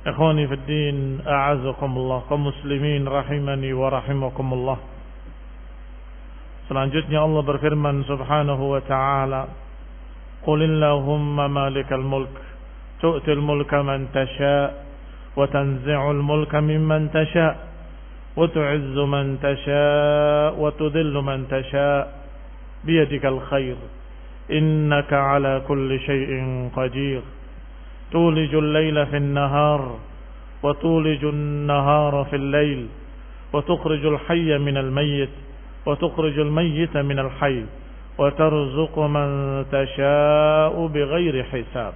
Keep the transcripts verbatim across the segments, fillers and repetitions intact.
Ikhwani fi din, a'azakumullah, kaum muslimin rahimani wa rahimakumullah. Selanjutnya Allah berfirman subhanahu wa ta'ala, Qul illahumma malikal mulk tu'til mulka man tasha' wa tanzi'ul mulka mimman tasha' wa tu'izzu man tasha' wa tudhillu man tasha' biyadikal khair innaka ala kulli shay'in qadir. تولج الليل في النهار وتولج النهار في الليل وتخرج الحي من الميت وتخرج الميت من الحي وترزق من تشاء بغير حساب.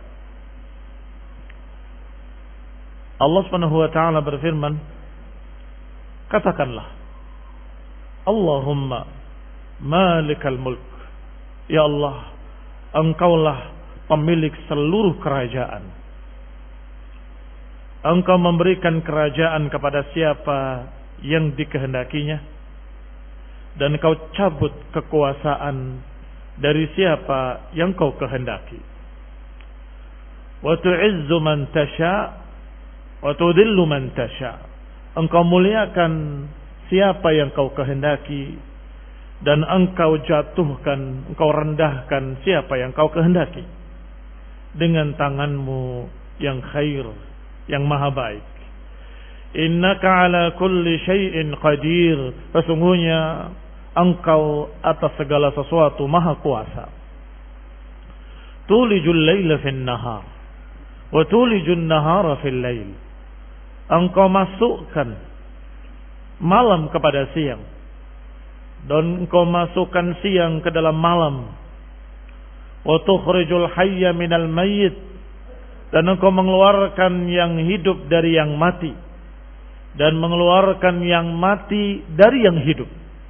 Allah Subhanahu wa taala berfirman, katakanlah, Allahumma malikal mulk, ya Allah, engkaulah pemilik seluruh kerajaan. Engkau memberikan kerajaan kepada siapa yang dikehendakinya, dan Engkau cabut kekuasaan dari siapa yang Kau kehendaki. Wa tu'izzu man tasha' wa tudhillu man tasha'. Engkau muliakan siapa yang Kau kehendaki, dan Engkau jatuhkan, Engkau rendahkan siapa yang Kau kehendaki dengan tangan-Mu yang khair, yang maha baik. Innaka ala kulli syai'in qadir. Sesungguhnya Engkau atas segala sesuatu maha kuasa. Tulijul laila fin nahar wa tulijun nahara fil lail. Engkau masukkan malam kepada siang, dan Engkau masukkan siang ke dalam malam. Wa tukhrijul hayya minal mayyit, dan Engkau mengeluarkan yang hidup dari yang mati, dan mengeluarkan yang mati dari yang hidup.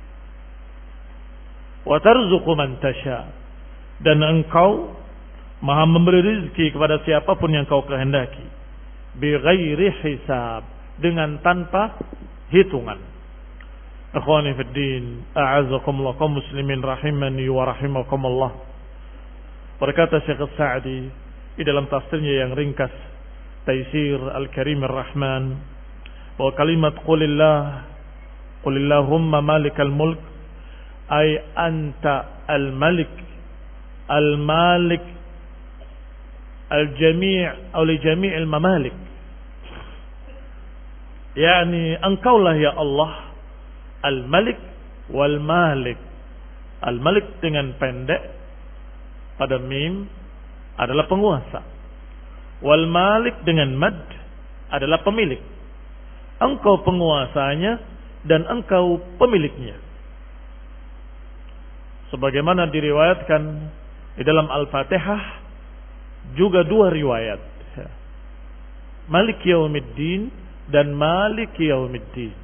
Wa tarzuqu man tasha, dan Engkau maha memberi rezeki kepada siapapun yang Kau kehendaki, bi ghairi hisab, dengan tanpa hitungan. Ikhwani fid din, a'azakumullah, kaum muslimin rahimani wa rahimakumullah. Berkata Syekh As-Sa'di di dalam tafsirnya yang ringkas, Taisir Al-Karim Ar-Rahman, bahwa kalimat qulillah, qulillahumma malikal mulk, ay anta al-malik, al-malik al-jami' atau li jami' al-mamalik. Yani engkaulah ya Allah al-malik wal-malik. Al-malik dengan pendek pada mim adalah penguasa. Wal malik dengan mad adalah pemilik. Engkau penguasanya dan engkau pemiliknya. Sebagaimana diriwayatkan di dalam Al-Fatihah, juga dua riwayat, Malik Yaumiddin dan Malik Yaumiddin.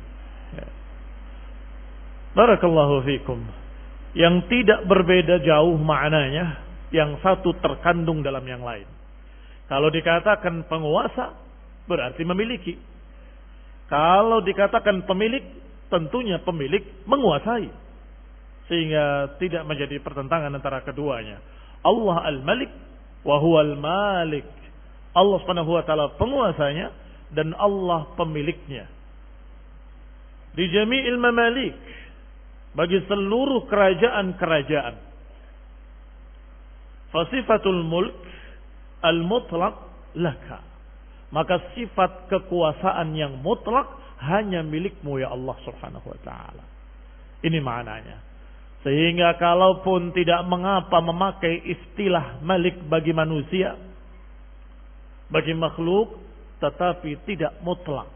Barakallahu fikum. Yang tidak berbeda jauh maknanya, yang satu terkandung dalam yang lain. Kalau dikatakan penguasa, berarti memiliki. Kalau dikatakan pemilik, tentunya pemilik menguasai. Sehingga tidak menjadi pertentangan antara keduanya. Allah al-Malik wa huwa al-Malik. Allah Subhanahu wa taala penguasanya dan Allah pemiliknya. Di jami'il mamalik, bagi seluruh kerajaan-kerajaan. Fasifatul mulk al-mutlaq laka. Maka sifat kekuasaan yang mutlak hanya milikmu ya Allah Subhanahu wa taala. Ini maknanya. Sehingga kalaupun tidak mengapa memakai istilah malik bagi manusia, bagi makhluk, tetapi tidak mutlak.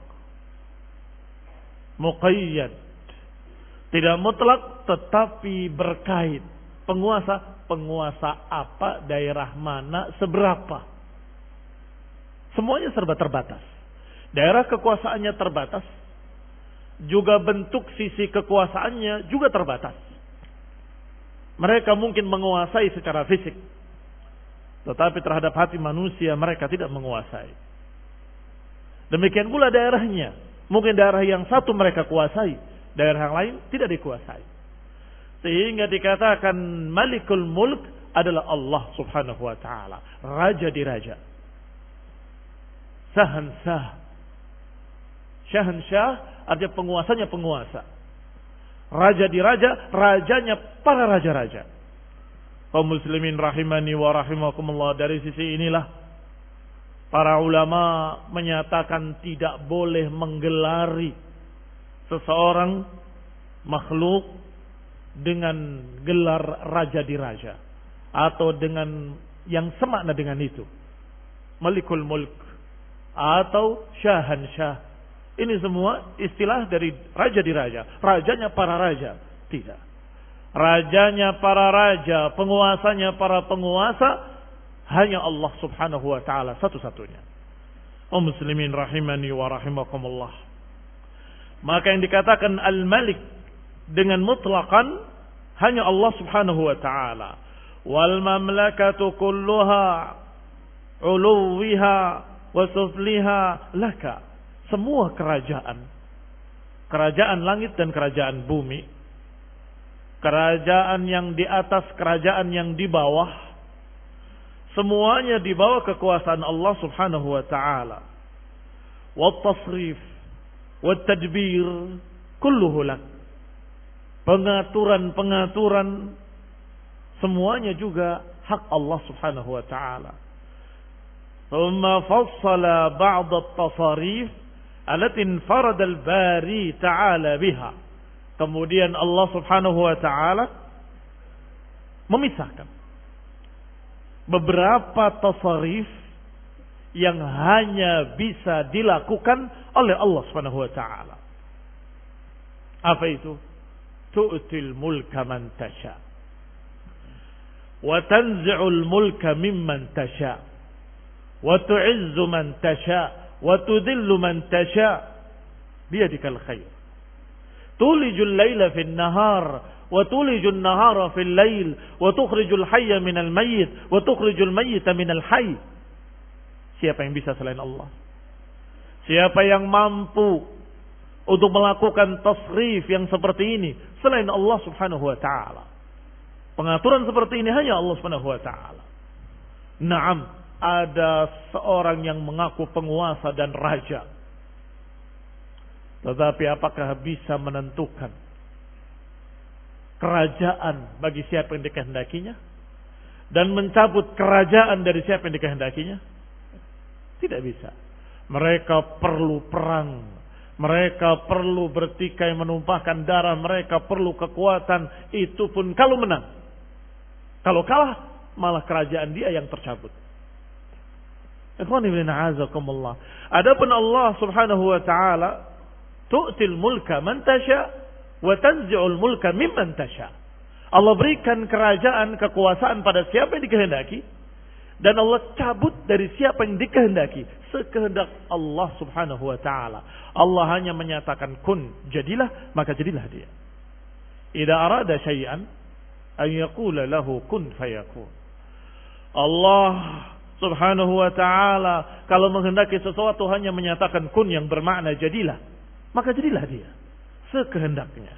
Muqayyad. Tidak mutlak tetapi berkait. Penguasa Penguasa apa, daerah mana, seberapa. Semuanya serba terbatas. Daerah kekuasaannya terbatas. Juga bentuk sisi kekuasaannya juga terbatas. Mereka mungkin menguasai secara fisik. Tetapi terhadap hati manusia mereka tidak menguasai. Demikian pula daerahnya. Mungkin daerah yang satu mereka kuasai, daerah yang lain tidak dikuasai. Sehingga dikatakan Malikul Mulk adalah Allah Subhanahu wa taala, raja di raja. Sahan-sah Syahansyah artinya penguasanya penguasa. Raja di raja, rajanya para raja-raja. Kaum muslimin rahimani wa rahimakumullah, dari sisi inilah para ulama menyatakan tidak boleh menggelari seseorang makhluk dengan gelar raja di raja atau dengan yang semakna dengan itu, Malikul Mulk atau Syahansyah. Ini semua istilah dari raja di raja, rajanya para raja. Tidak. Rajanya para raja, penguasanya para penguasa, hanya Allah subhanahu wa ta'ala satu-satunya. Oh muslimin rahimani wa rahimakumullah. Maka yang dikatakan Al-Malik dengan mutlaqan hanya Allah subhanahu wa ta'ala. Wal mamlakatu kulluha uluwiha wa sufliha laka. Semua kerajaan, kerajaan langit dan kerajaan bumi, kerajaan yang di atas, kerajaan yang di bawah, semuanya di bawah kekuasaan Allah subhanahu wa ta'ala. Wat tasrif wat tadbir kulluhu lak. Pengaturan-pengaturan semuanya juga hak Allah subhanahu wa ta'ala. Thumma fassala ba'd at-tasarif allati farada al-bari ta'ala biha. Kemudian Allah subhanahu wa ta'ala memisahkan beberapa tasarif yang hanya bisa dilakukan oleh Allah subhanahu wa ta'ala. Apa itu? Tu'til mulka man tasha wa tanzi'ul mulka mimman tasha wa tu'izzu man tasha wa tudhillu man tasha biyadikal khair. Tulijul laila fil nahar wa tulijul nahara fil lail wa tukhrijul hayya minal mayyit wa tukhrijul mayyita minal hayy. Siapa yang bisa selain Allah? Siapa yang mampu untuk melakukan tasrif yang seperti ini selain Allah subhanahu wa ta'ala? Pengaturan seperti ini hanya Allah subhanahu wa ta'ala. Naam, ada seorang yang mengaku penguasa dan raja, tetapi apakah bisa menentukan kerajaan bagi siapa yang dikehendakinya dan mencabut kerajaan dari siapa yang dikehendakinya? Tidak bisa. Mereka perlu perang, mereka perlu bertikai menumpahkan darah, mereka perlu kekuatan. Itu pun kalau menang. Kalau kalah, malah kerajaan dia yang tercabut. Ikhwan ibn a'azakumullah. Adapun Allah subhanahu wa ta'ala, tu'til mulka man tasha wa tanzi'ul mulka mimman tasha. Allah berikan kerajaan, kekuasaan pada siapa yang dikehendaki, dan Allah cabut dari siapa yang dikehendaki, sekehendak Allah subhanahu wa ta'ala. Allah hanya menyatakan kun, jadilah, maka jadilah dia. Idza arada syai'an an yaqula lahu kun fayakun. Allah subhanahu wa ta'ala kalau menghendaki sesuatu hanya menyatakan kun yang bermakna jadilah, maka jadilah dia sekehendaknya.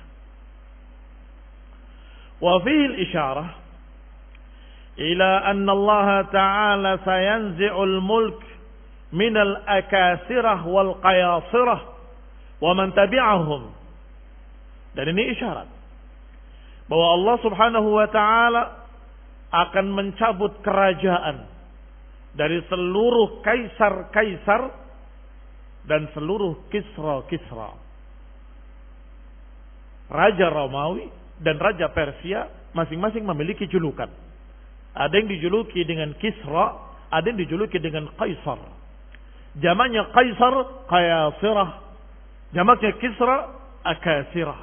Wa fihi isyarah ila anna Allah ta'ala sayanzi'ul mulk minal akasirah wal qayasirah wa man tabi'ahum. Dan ini isyarat bahwa Allah subhanahu wa ta'ala akan mencabut kerajaan dari seluruh kaisar-kaisar dan seluruh kisra-kisra. Raja Romawi dan Raja Persia masing-masing memiliki julukan. Ada yang dijuluki dengan Kisra, ada yang dijuluki dengan Kaisar. Jamaknya Kaisar, Qayasirah. Jamaknya Kisra, Akasirah.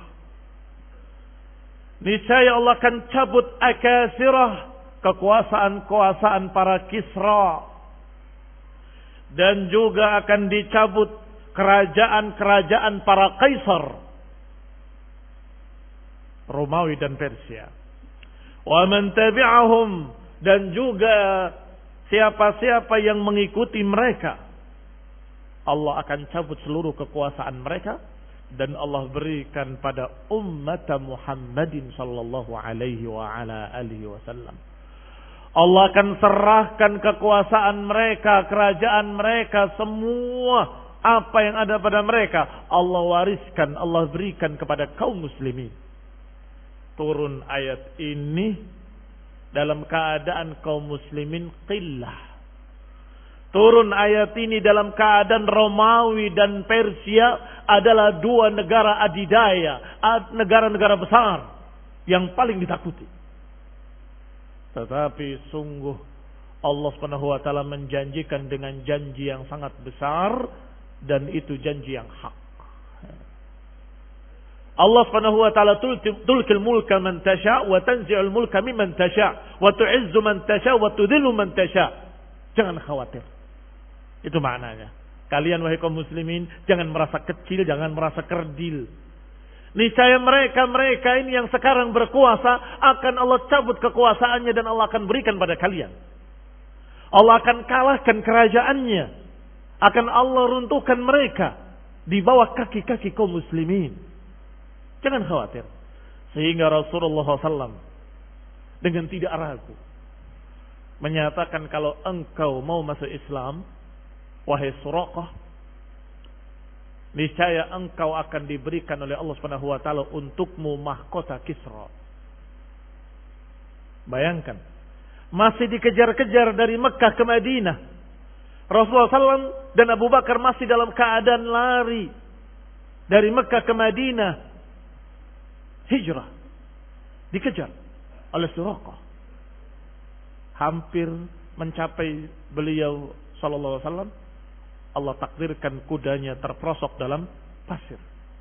Niscaya Allah akan cabut Akasirah, kekuasaan-kekuasaan para Kisra. Dan juga akan dicabut kerajaan-kerajaan para Kaisar, Romawi dan Persia. Wa man tabi'ahum, dan juga siapa-siapa yang mengikuti mereka, Allah akan cabut seluruh kekuasaan mereka dan Allah berikan pada umat Muhammadin sallallahu alaihi wa ala alihi wasallam. Allah akan serahkan kekuasaan mereka, kerajaan mereka semua Apa yang ada pada mereka Allah wariskan, Allah berikan kepada kaum muslimin. Turun ayat ini dalam keadaan kaum muslimin qillah. Turun ayat ini dalam keadaan Romawi dan Persia adalah dua negara adidaya, negara-negara besar yang paling ditakuti. Tetapi sungguh Allah Subhanahu wa taala menjanjikan dengan janji yang sangat besar, dan itu janji yang hak. Allah Subhanahu wa taala tulkil mulka man tasha wa tanzi'ul mulka mimman tasha wa tu'izzu man tasha wa tudhillu man tasha. Jangan khawatir. Itu maknanya. Kalian wahai kaum muslimin, jangan merasa kecil, jangan merasa kerdil. Niscaya mereka-mereka ini yang sekarang berkuasa akan Allah cabut kekuasaannya dan Allah akan berikan pada kalian. Allah akan kalahkan kerajaannya. Akan Allah runtuhkan mereka di bawah kaki-kaki kaum muslimin. Jangan khawatir. Sehingga Rasulullah shallallahu alaihi wasallam dengan tidak ragu menyatakan, kalau engkau mau masuk Islam, wahai Suraqah, niscaya engkau akan diberikan oleh Allah Subhanahu wa taala untukmu mahkota Kisra. Bayangkan, masih dikejar-kejar dari Mekah ke Madinah. Rasulullah shallallahu alaihi wasallam dan Abu Bakar masih dalam keadaan lari dari Mekah ke Madinah. Hijrah. Dikejar oleh Suraqah. Hampir mencapai beliau sallallahu alaihi wasallam, Allah takdirkan kudanya terperosok dalam pasir.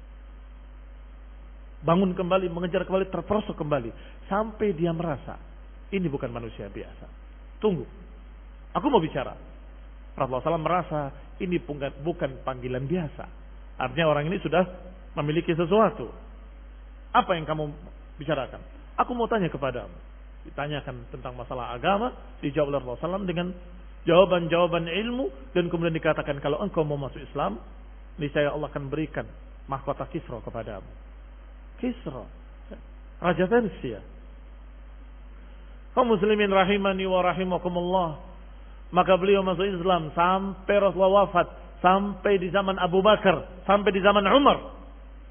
Bangun kembali, mengejar kembali, terperosok kembali. Sampai dia merasa, ini bukan manusia biasa. Tunggu, aku mau bicara. Rasulullah shallallahu alaihi wasallam merasa, ini bukan, bukan panggilan biasa. Artinya orang ini sudah memiliki sesuatu. Apa yang kamu bicarakan? Aku mau tanya kepadamu. Ditanyakan tentang masalah agama, dijawab oleh Rasulullah shallallahu alaihi wasallam dengan jawaban-jawaban ilmu, dan kemudian dikatakan, kalau engkau mau masuk Islam, niscaya Allah akan berikan mahkota Kisra kepadamu. Kisra, Raja Persia. Kaum muslimin rahimani wa rahimakumullah. Maka beliau masuk Islam sampai Rasulullah wafat, sampai di zaman Abu Bakar, sampai di zaman Umar.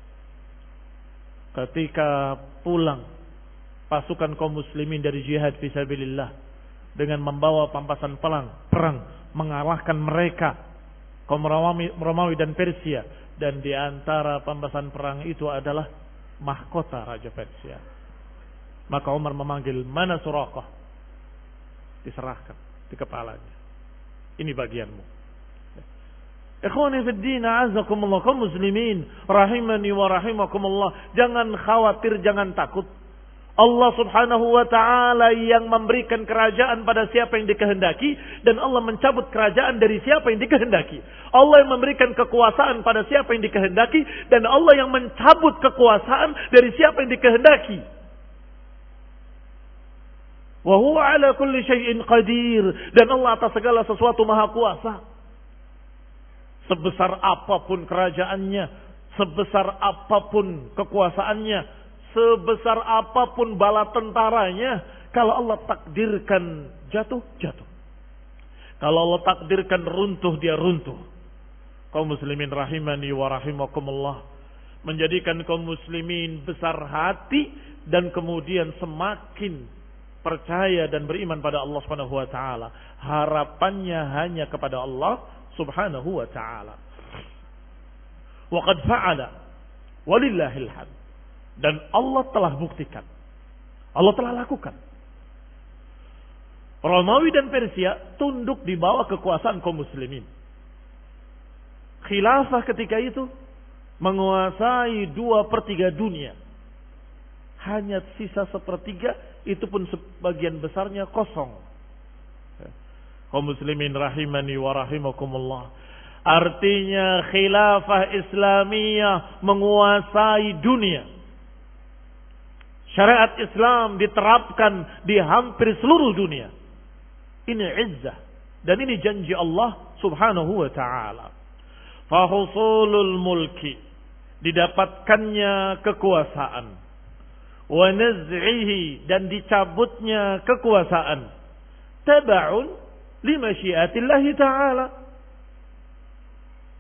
Ketika pulang pasukan kaum muslimin dari jihad fisabilillah dengan membawa pampasan perang, perang mengalahkan mereka kaum Romawi, Romawi dan Persia, dan di antara pampasan perang itu adalah mahkota Raja Persia. Maka Umar memanggil, mana Suraqah? Diserahkan di kepalanya. Ini bagianmu. Ikhwani fid din, a'azzakumullah, kaum muslimin rahimani wa rahimakumullah. Jangan khawatir, jangan takut. Allah Subhanahu wa taala yang memberikan kerajaan pada siapa yang dikehendaki, dan Allah mencabut kerajaan dari siapa yang dikehendaki. Allah yang memberikan kekuasaan pada siapa yang dikehendaki, dan Allah yang mencabut kekuasaan dari siapa yang dikehendaki. Wa huwa ala kulli syai'in qadir, dan Allah atas segala sesuatu maha kuasa. Sebesar apapun kerajaannya, sebesar apapun kekuasaannya, sebesar apapun bala tentaranya, kalau Allah takdirkan jatuh, jatuh. Kalau Allah takdirkan runtuh, dia runtuh. Kaum muslimin rahimani wa rahimakumullah, menjadikan kaum muslimin besar hati dan kemudian semakin percaya dan beriman pada Allah Subhanahu wa taala. Harapannya hanya kepada Allah Subhanahu wa taala. Wa qad fa'ala walillahil hamd. Dan Allah telah buktikan. Allah telah lakukan. Romawi dan Persia tunduk di bawah kekuasaan kaum muslimin. Khilafah ketika itu menguasai dua per tiga dunia. Hanya sisa sepertiga, itu pun sebagian besarnya kosong. Kaum muslimin rahimani wa rahimakumullah. Artinya khilafah Islamiyah menguasai dunia. Syariat Islam diterapkan di hampir seluruh dunia. Ini izzah. Dan ini janji Allah Subhanahu wa ta'ala. Fahusulul mulki. Didapatkannya kekuasaan. Wa naz'ihi. Dan dicabutnya kekuasaan. Taba'un lima syiatillahi ta'ala.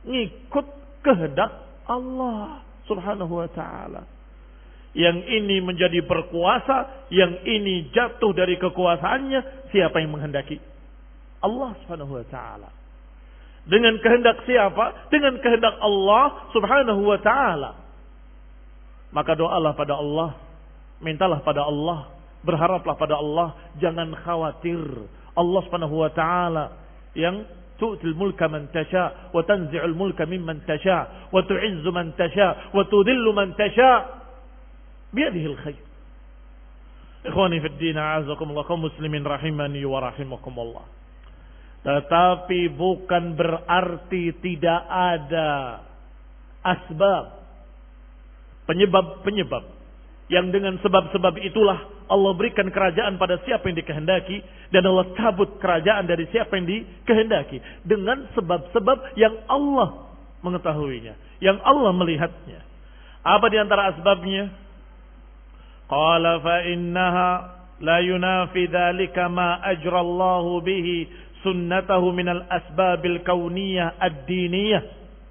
ngikut kehendak Allah Subhanahu wa ta'ala. Yang ini menjadi berkuasa, yang ini jatuh dari kekuasaannya, siapa yang menghendaki? Allah Subhanahu wa ta'ala. Dengan kehendak siapa? Dengan kehendak Allah Subhanahu wa ta'ala. Maka doalah pada Allah, mintalah pada Allah, berharaplah pada Allah, jangan khawatir. Allah Subhanahu wa ta'ala yang tu'til mulka man tasha wa tanzi'ul mulka mimman tasha wa tu'izzu man tasha wa tudhillu man tasha biyadihil khair. Ikhwani fid din, a'azakumullah, kaum muslimin rahimani wa rahimakumullah. Tetapi bukan berarti tidak ada asbab, penyebab-penyebab yang dengan sebab-sebab itulah Allah berikan kerajaan pada siapa yang dikehendaki, dan Allah cabut kerajaan dari siapa yang dikehendaki dengan sebab-sebab yang Allah mengetahuinya, yang Allah melihatnya. Apa di antara asbabnya? Qala fa innaha la yunafi dzalika ma ajra Allah bihi sunnatahu minal asbabil kauniyah ad-diniyah.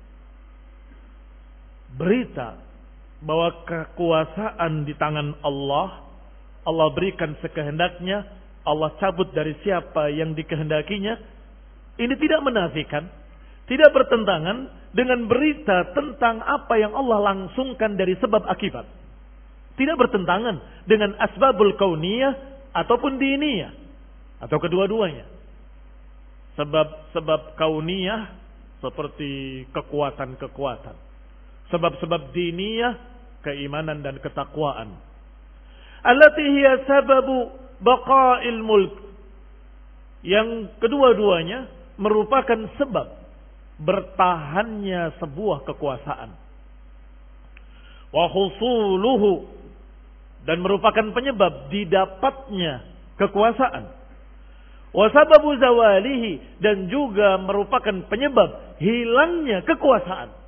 Berita bahwa kekuasaan di tangan Allah, Allah berikan sekehendaknya, Allah cabut dari siapa yang dikehendakinya. Ini tidak menafikan, tidak bertentangan dengan berita tentang apa yang Allah langsungkan dari sebab akibat. Tidak bertentangan dengan asbabul kauniyah ataupun diniyah, atau kedua-duanya. Sebab-sebab kauniyah seperti kekuatan-kekuatan. Sebab-sebab diniyah, keimanan dan ketakwaan. Allati hiya sababu baqa'il mulk. Yang kedua-duanya merupakan sebab bertahannya sebuah kekuasaan. Wa husuluhu, dan merupakan penyebab didapatnya kekuasaan. Wa sababu zawalihi, dan juga merupakan penyebab hilangnya kekuasaan.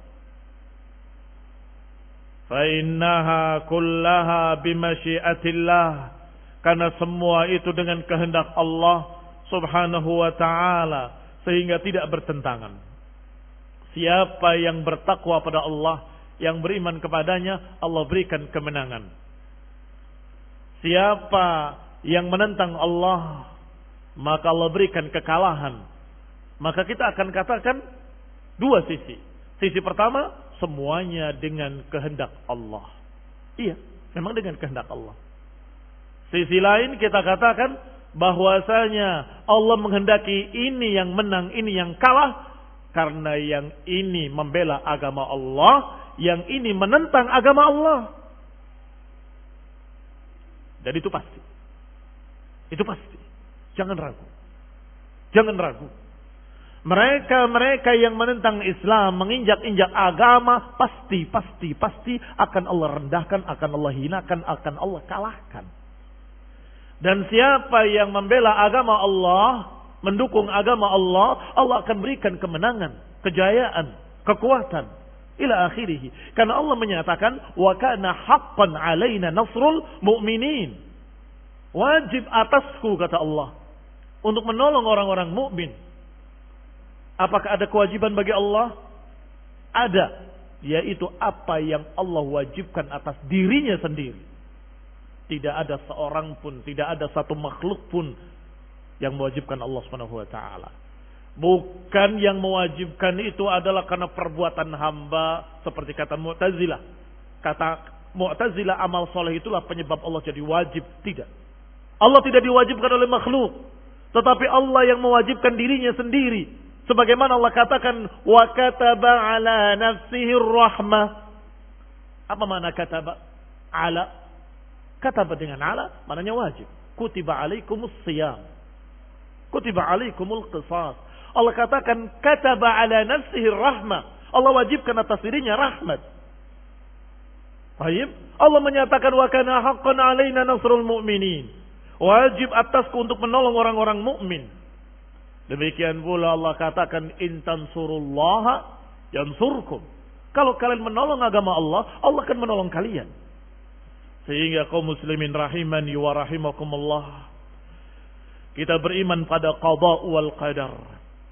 Fa'innaha kullaha bimasyiatillah, karena semua itu dengan kehendak Allah Subhanahu wa ta'ala, sehingga tidak bertentangan. Siapa yang bertakwa pada Allah, yang beriman kepadanya, Allah berikan kemenangan. Siapa yang menentang Allah, maka Allah berikan kekalahan. Maka kita akan katakan dua sisi. Sisi pertama, semuanya dengan kehendak Allah. Iya, memang dengan kehendak Allah. Sisi lain kita katakan bahwasanya Allah menghendaki ini yang menang, ini yang kalah, karena yang ini membela agama Allah, yang ini menentang agama Allah. Dan itu pasti. Itu pasti. Jangan ragu. Jangan ragu. Mereka-mereka yang menentang Islam, menginjak-injak agama, pasti, pasti, pasti akan Allah rendahkan, akan Allah hinakan, akan Allah kalahkan. Dan siapa yang membela agama Allah, mendukung agama Allah, Allah akan berikan kemenangan, kejayaan, kekuatan, ila akhirih. Karena Allah menyatakan, wa kana haqqan alaina nasrul mu'minin. Wajib atasku, kata Allah, untuk menolong orang-orang mukmin. Apakah ada kewajiban bagi Allah? Ada, yaitu apa yang Allah wajibkan atas dirinya sendiri. Tidak ada seorang pun, tidak ada satu makhluk pun yang mewajibkan Allah Subhanahu wa taala. Bukan yang mewajibkan itu adalah karena perbuatan hamba, seperti kata Mu'tazilah. Kata Mu'tazilah, amal soleh itulah penyebab Allah jadi wajib. Tidak. Allah tidak diwajibkan oleh makhluk, tetapi Allah yang mewajibkan dirinya sendiri. Sebagaimana Allah katakan, wa kataba ala nafsihi rahmah. Apa makna kataba? Ala. Kataba dengan ala, maknanya wajib. Kutiba alaikumus siyam. Kutiba alaikumul qisas. Allah katakan, kataba ala nafsihi rahmah. Allah wajibkan atas dirinya rahmat. Baik. Allah menyatakan, wa kana haqqan alaina nasrul mu'minin. Wajib atasku untuk menolong orang-orang mukmin. Demikian pula Allah katakan, in tansurullaha yansurkum. Kalau kalian menolong agama Allah, Allah akan menolong kalian. Sehingga kaum muslimin rahimani wa rahimakumullah, kita beriman pada qada wal qadar.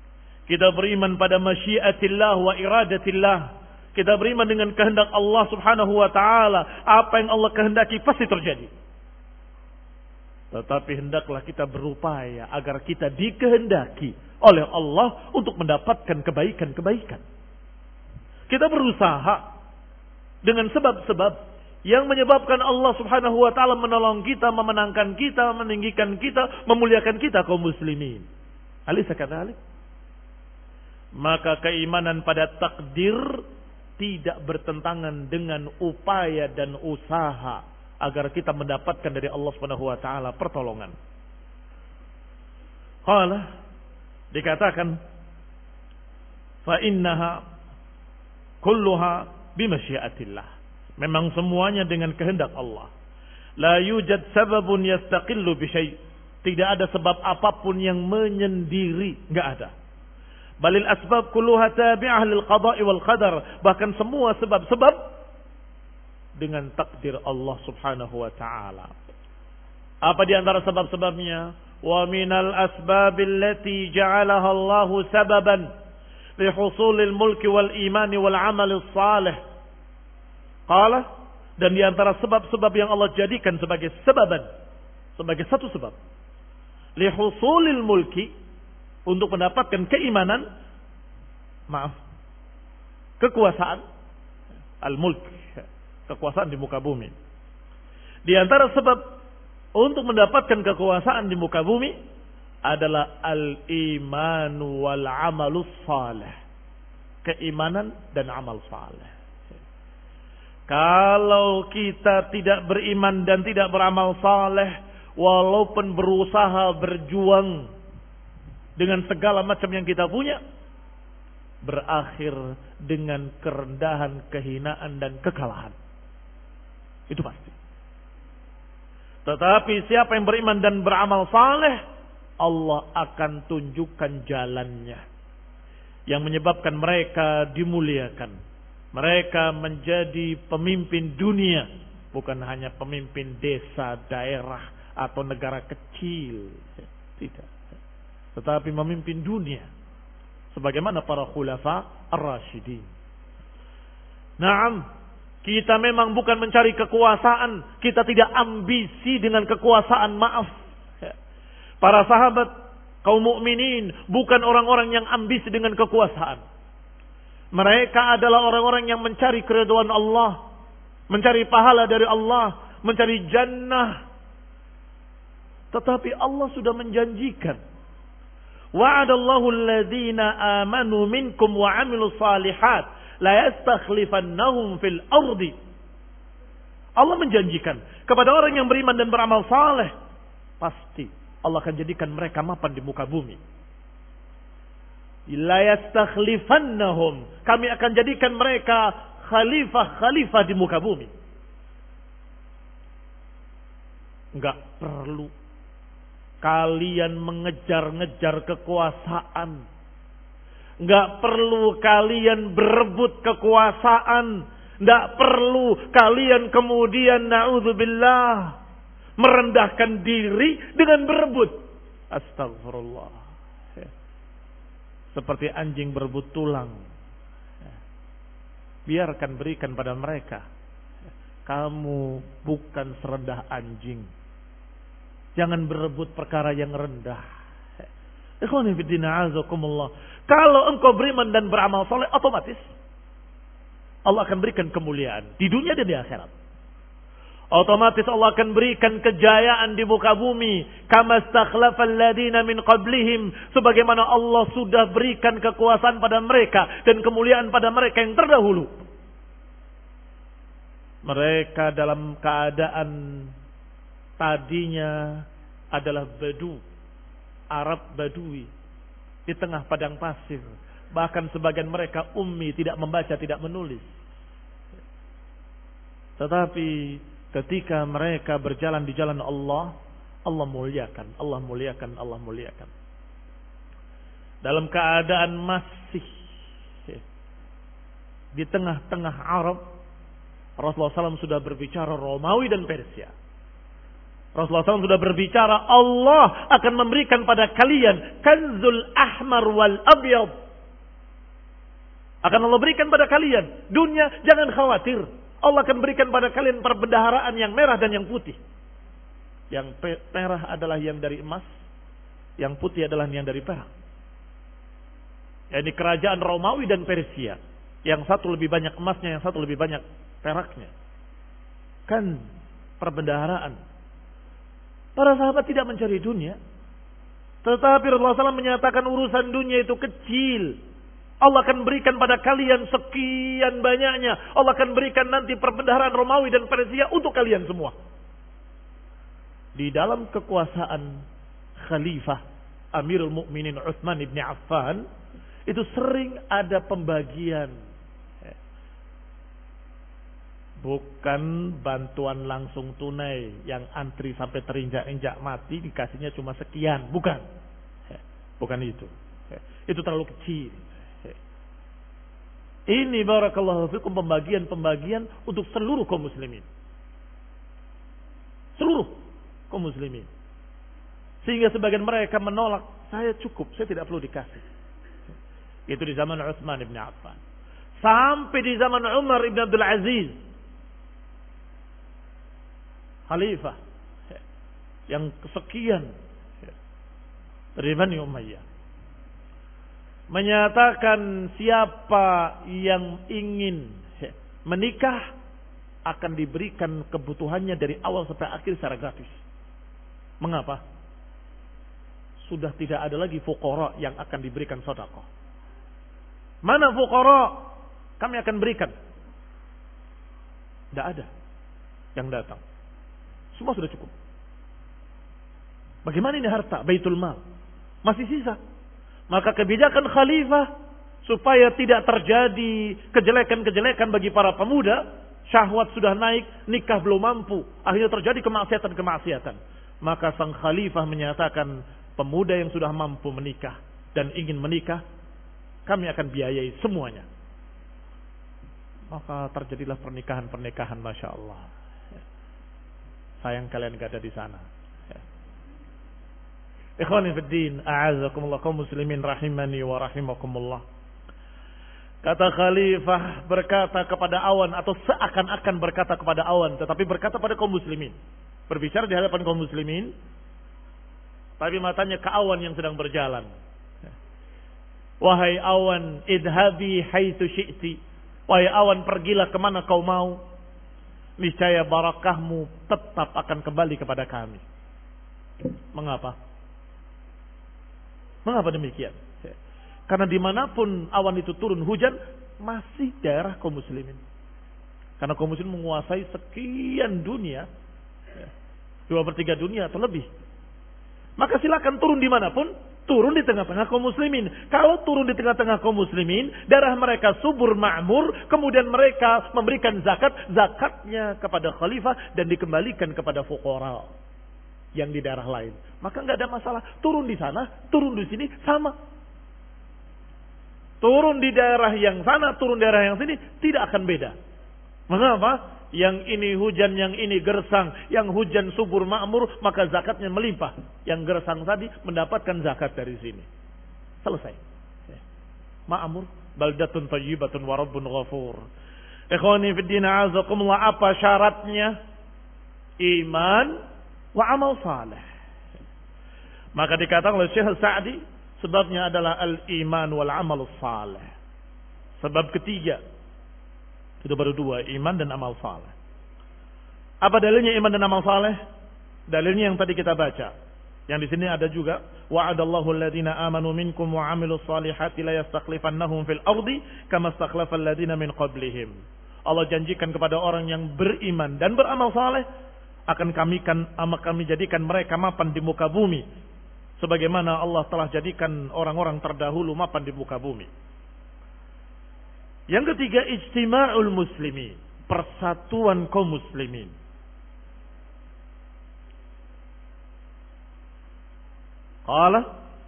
Kita beriman pada masyiatillah wa iradatillah. Kita beriman dengan kehendak Allah subhanahu wa ta'ala. Apa yang Allah kehendaki pasti terjadi. Tetapi hendaklah kita berupaya agar kita dikehendaki oleh Allah untuk mendapatkan kebaikan-kebaikan. Kita berusaha dengan sebab-sebab yang menyebabkan Allah subhanahu wa ta'ala menolong kita, memenangkan kita, meninggikan kita, memuliakan kita kaum muslimin. Alaysa kadzalik? Maka keimanan pada takdir tidak bertentangan dengan upaya dan usaha agar kita mendapatkan dari Allah Subhanahu wa taala pertolongan. Qala, dikatakan fa innaha kulluha bimasyiatillah. Memang semuanya dengan kehendak Allah. La yujad sababun yastaqillu bi syai'. Tidak ada sebab apapun yang menyendiri, enggak ada. Balil asbab kulluha tabi'ah lil qada'i wal qadar. Bahkan semua sebab-sebab dengan takdir Allah subhanahu wa ta'ala. Apa di antara sebab-sebabnya? Wa minal asbabil lati ja'alaha Allahu sababan li husulil mulki wal imani wal amalil salih. Qala, dan di antara sebab-sebab yang Allah jadikan sebagai sebaban, sebagai satu sebab. Li husulil mulki, untuk mendapatkan keimanan, maaf, kekuasaan, al-mulk, kekuasaan di muka bumi. Di antara sebab untuk mendapatkan kekuasaan di muka bumi adalah al-imanu wal amalus salih. Keimanan dan amal salih. Kalau kita tidak beriman dan tidak beramal salih, walaupun berusaha berjuang dengan segala macam yang kita punya, berakhir dengan kerendahan, kehinaan dan kekalahan. Itu pasti. Tetapi siapa yang beriman dan beramal saleh, Allah akan tunjukkan jalannya yang menyebabkan mereka dimuliakan. Mereka menjadi pemimpin dunia, bukan hanya pemimpin desa, daerah atau negara kecil. Tidak. Tetapi memimpin dunia sebagaimana para khulafa ar-rasyidin. Naam, kita memang bukan mencari kekuasaan, kita tidak ambisi dengan kekuasaan, maaf. Para sahabat kaum mukminin bukan orang-orang yang ambisi dengan kekuasaan. Mereka adalah orang-orang yang mencari keridhaan Allah, mencari pahala dari Allah, mencari jannah. Tetapi Allah sudah menjanjikan, wa'adallahu alladhina amanu minkum wa 'amilus shalihat la yastakhlifannahum fil ardi. Allah menjanjikan kepada orang yang beriman dan beramal saleh, pasti Allah akan jadikan mereka mapan di muka bumi. La yastakhlifannahum, kami akan jadikan mereka khalifah-khalifah di muka bumi. Enggak perlu kalian mengejar-ngejar kekuasaan. Enggak perlu kalian berebut kekuasaan. Enggak perlu kalian kemudian na'udzubillah merendahkan diri dengan berebut. Astagfirullah. Seperti anjing berebut tulang. Biarkan, berikan pada mereka. Kamu bukan serendah anjing. Jangan berebut perkara yang rendah. Ikhwani fiddina azakumullah. Kalau engkau beriman dan beramal soleh, otomatis Allah akan berikan kemuliaan di dunia dan di akhirat. Otomatis Allah akan berikan kejayaan di muka bumi. Kama stakhlafal ladina min qablihim. Sebagaimana Allah sudah berikan kekuasaan pada mereka dan kemuliaan pada mereka yang terdahulu. Mereka dalam keadaan tadinya adalah Badu, Arab Badui, di tengah padang pasir. Bahkan sebagian mereka ummi, tidak membaca, tidak menulis. Tetapi ketika mereka berjalan di jalan Allah, Allah muliakan, Allah muliakan, Allah muliakan. Dalam keadaan masih di tengah-tengah Arab, Rasulullah shallallahu alaihi wasallam sudah berbicara Romawi dan Persia. Rasulullah shallallahu alaihi wasallam sudah berbicara, Allah akan memberikan pada kalian kanzul ahmar wal abyad. Akan Allah berikan pada kalian dunia, jangan khawatir. Allah akan berikan pada kalian perbendaharaan yang merah dan yang putih. Yang merah adalah yang dari emas, yang putih adalah yang dari perak. Ini kerajaan Romawi dan Persia. Yang satu lebih banyak emasnya, yang satu lebih banyak peraknya. Kan perbendaharaan. Para sahabat tidak mencari dunia. Tetapi Rasulullah shallallahu alaihi wasallam menyatakan urusan dunia itu kecil. Allah akan berikan pada kalian sekian banyaknya. Allah akan berikan nanti perbendaharaan Romawi dan Persia untuk kalian semua. Di dalam kekuasaan Khalifah Amirul Mukminin Utsman ibn Affan, itu sering ada pembagian. Bukan bantuan langsung tunai yang antri sampai terinjak-injak mati dikasihnya cuma sekian, bukan. Bukan itu. Itu terlalu kecil. Ini barakallahu fikum pembagian-pembagian untuk seluruh kaum muslimin. Seluruh kaum muslimin. Sehingga sebagian mereka menolak, saya cukup, saya tidak perlu dikasih. Itu di zaman Utsman ibn Affan. Sampai di zaman Umar ibn Abdul Aziz, Khalifah yang kesekian dari Bani Umayyah, menyatakan siapa yang ingin menikah akan diberikan kebutuhannya dari awal sampai akhir secara gratis. Mengapa? Sudah tidak ada lagi fuqara yang akan diberikan sedekah. Mana fuqara? Kami akan berikan. Tidak ada yang datang. Semua sudah cukup. Bagaimana ini harta Baitul Mal? Masih sisa. Maka kebijakan khalifah supaya tidak terjadi kejelekan-kejelekan bagi para pemuda, syahwat sudah naik, nikah belum mampu, akhirnya terjadi kemaksiatan-kemaksiatan. Maka sang khalifah menyatakan, pemuda yang sudah mampu menikah dan ingin menikah, kami akan biayai semuanya. Maka terjadilah pernikahan-pernikahan, Masya Allah. Sayang kalian gak ada di sana. Ikhwani fi din, a'azakumullah, kaum muslimin rahimani wa rahimakumullah. Kata khalifah berkata kepada awan, atau seakan-akan berkata kepada awan, tetapi berkata pada kaum muslimin. Berbicara di hadapan kaum muslimin, tapi matanya ke awan yang sedang berjalan. Wahai awan, idhabi haitsu syi'ti. Wahai awan, pergilah kemana kau mau. Niscaya barakahmu tetap akan kembali kepada kami. Mengapa? Mengapa demikian? Karena dimanapun awan itu turun hujan, masih daerah kaum muslimin. Karena kaum muslimin menguasai sekian dunia, dua per tiga dunia atau lebih. Maka silakan turun dimanapun, turun di tengah-tengah kaum muslimin. Kalau turun di tengah-tengah kaum muslimin, daerah mereka subur makmur, kemudian mereka memberikan zakat, zakatnya kepada khalifah dan dikembalikan kepada fuqara yang di daerah lain. Maka nggak ada masalah. Turun di sana, turun di sini sama. Turun di daerah yang sana, turun di daerah yang sini tidak akan beda. Mengapa? Yang ini hujan, yang ini gersang. Yang hujan subur makmur, maka zakatnya melimpah. Yang gersang tadi mendapatkan zakat dari sini. Selesai. Ma'mur, baldatun tayyibatun wa rabbun ghafur. Ikhwani fid din, a'azakumullah, apa syaratnya? Iman wa amal saleh. Maka dikatakan oleh Syekh Sa'di, sebabnya adalah al-iman wal amal saleh. Sebab ketiga, itu baru dua, iman dan amal saleh. Apa dalilnya iman dan amal saleh? Dalilnya yang tadi kita baca. Yang di sini ada juga, wa'adallahu alladhina amanu minkum wa 'amilus salihati la yastakhlifannahum fil ardi kama istakhlafal ladzina min qablihim. Allah janjikan kepada orang yang beriman dan beramal saleh, akan kami kan kami jadikan mereka mapan di muka bumi sebagaimana Allah telah jadikan orang-orang terdahulu mapan di muka bumi. Yang ketiga, ijtima'ul muslimin, persatuan kaum muslimin. Qala,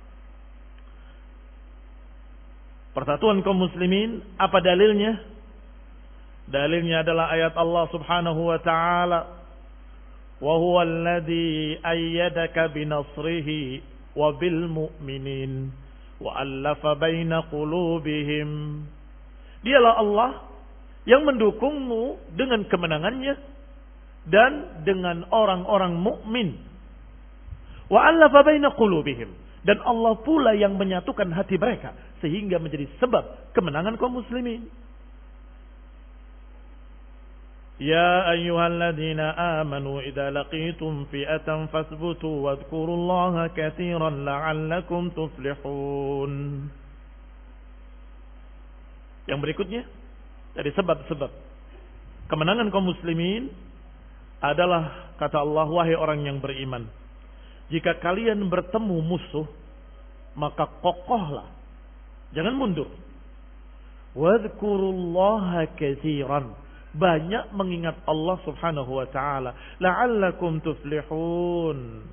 persatuan kaum muslimin, apa dalilnya? Dalilnya adalah ayat Allah Subhanahu wa taala, wa huwa alladhi ayyadaka binasrihi wa bil mu'minin wa allafa baina qulubihim. Dialah Allah yang mendukungmu dengan kemenangannya dan dengan orang-orang mukmin. Wa allafa baina qulubihim, dan Allah pula yang menyatukan hati mereka sehingga menjadi sebab kemenangan kaum muslimin. Ya ayyuhalladzina amanu idza laqitum fi'atan fasbutu wadhkurullaha katsiran la'allakum tuflihun. Yang berikutnya dari sebab-sebab kemenangan kaum muslimin adalah kata Allah, wahai orang yang beriman, jika kalian bertemu musuh maka kokohlah, jangan mundur. Wadhkurullaha katsiran, banyak mengingat Allah Subhanahu wa taala, la'allakum tuflihun.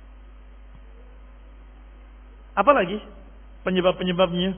Apalagi penyebab-penyebabnya?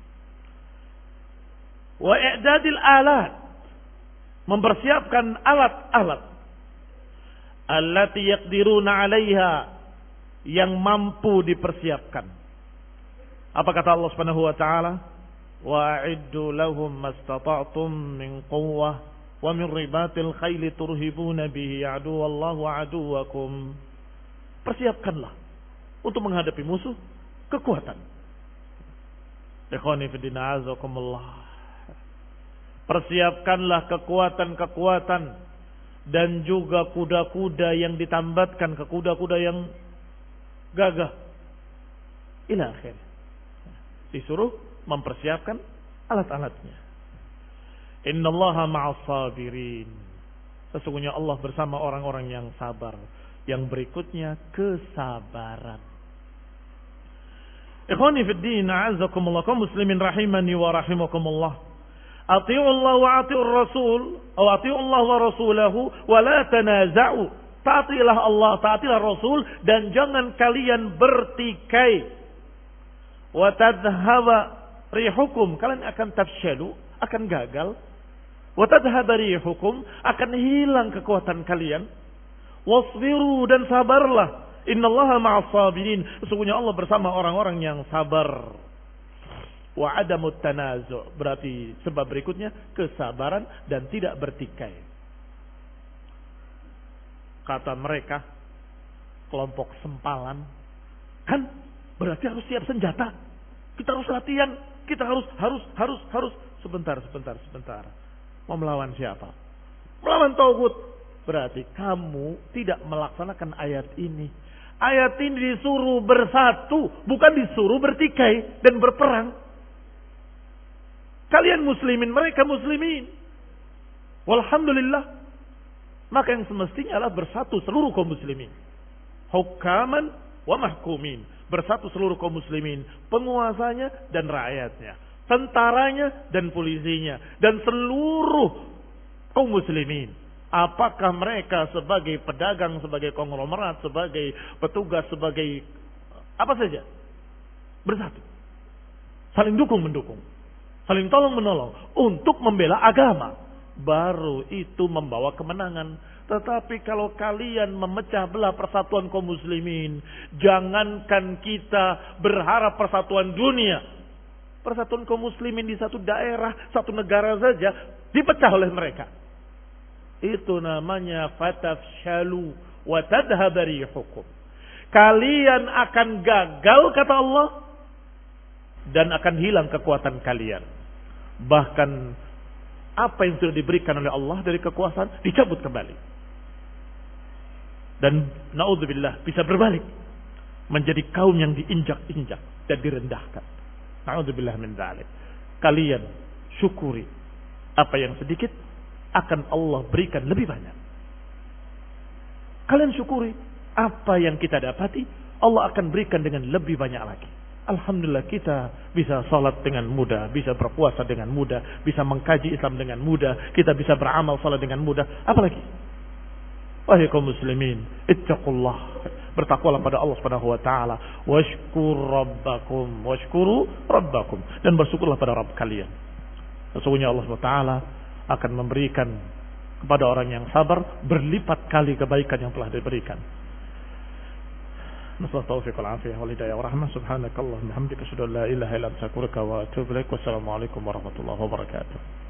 Wa i'dadil alat, mempersiapkan alat-alat allati yaqdiruna 'alaiha, yang mampu dipersiapkan. Apa kata Allah Subhanahu wa taala? Wa'iddu lahum mastata'tum min quwwah wa min ribatil khayli turhibuna bihi aduwallahu wa aduwakum. Persiapkanlah untuk menghadapi musuh kekuatan. Ikhwani fi din azakumullah. Persiapkanlah kekuatan-kekuatan dan juga kuda-kuda yang ditambatkan ke kuda-kuda yang gagah. Ila akhir. Disuruh mempersiapkan alat-alatnya. Innallaha ma'as sabirin. Sesungguhnya Allah bersama orang-orang yang sabar. Yang berikutnya kesabaran. Ikhwani fid din, a'azzakumullah, kaum muslimin rahimani wa rahimakumullah. Ati'u Allah wa ati'ur Rasul, atau ati'u Allah wa rasulahu wa la tanaza'u. Taatilah Allah, taatilah Rasul, dan jangan kalian bertikai. Wa tadhhaba rihukum, kalian akan tafsyalu, akan gagal. Wa tadhhaba rihukum, akan hilang kekuatan kalian. Wasbiru, dan sabarlah. Innallaha ma'as sabirin, sesungguhnya Allah bersama orang-orang yang sabar. Wa adamut tanazu', berarti sebab berikutnya kesabaran dan tidak bertikai. Kata mereka, kelompok sempalan, kan berarti harus siap senjata. Kita harus latihan, kita harus harus harus harus sebentar sebentar sebentar. Mau melawan siapa? Melawan Tauhid. Berarti kamu tidak melaksanakan ayat ini. Ayat ini disuruh bersatu, bukan disuruh bertikai dan berperang. Kalian muslimin, mereka muslimin. Walhamdulillah. Maka yang semestinya adalah bersatu seluruh kaum muslimin. Hukaman wa mahkumin. Bersatu seluruh kaum muslimin. Penguasanya dan rakyatnya. Tentaranya dan polisinya. Dan seluruh kaum muslimin. Apakah mereka sebagai pedagang, sebagai konglomerat, sebagai petugas, sebagai apa saja. Bersatu. Saling dukung-mendukung. Saling tolong-menolong. Untuk membela agama. Baru itu membawa kemenangan. Tetapi kalau kalian memecah belah persatuan kaum muslimin, jangankan kita berharap persatuan dunia, persatuan kaum muslimin di satu daerah, satu negara saja dipecah oleh mereka. Itu namanya fatafshalu wa tadhhaba rihukum. Kalian akan gagal kata Allah dan akan hilang kekuatan kalian. Bahkan apa yang sudah diberikan oleh Allah dari kekuasaan dicabut kembali. Dan naudzubillah bisa berbalik menjadi kaum yang diinjak-injak dan direndahkan. Naudzubillah min dzalik. Kalian syukuri apa yang sedikit akan Allah berikan lebih banyak. Kalian syukuri apa yang kita dapati, Allah akan berikan dengan lebih banyak lagi. Alhamdulillah kita bisa salat dengan mudah, bisa berpuasa dengan mudah, bisa mengkaji Islam dengan mudah, kita bisa beramal salat dengan mudah. Apalagi? Wahai kaum muslimin, ittaqullah, bertakwalah pada Allah Subhanahu wa taala, washkur rabbakum, washkuru rabbakum, dan bersyukurlah pada Rabb kalian. Sesungguhnya Allah Subhanahu wa taala akan memberikan kepada orang yang sabar berlipat kali kebaikan yang telah diberikan. Nasallahu taufiq wal afiyah wal hidayah wa rahmah. Subhanakallahumma hamdika asyhadu an la ilaha illa anta astaghfiruka wa atubu ilaik. Wassalamu alaikum warahmatullahi wabarakatuh.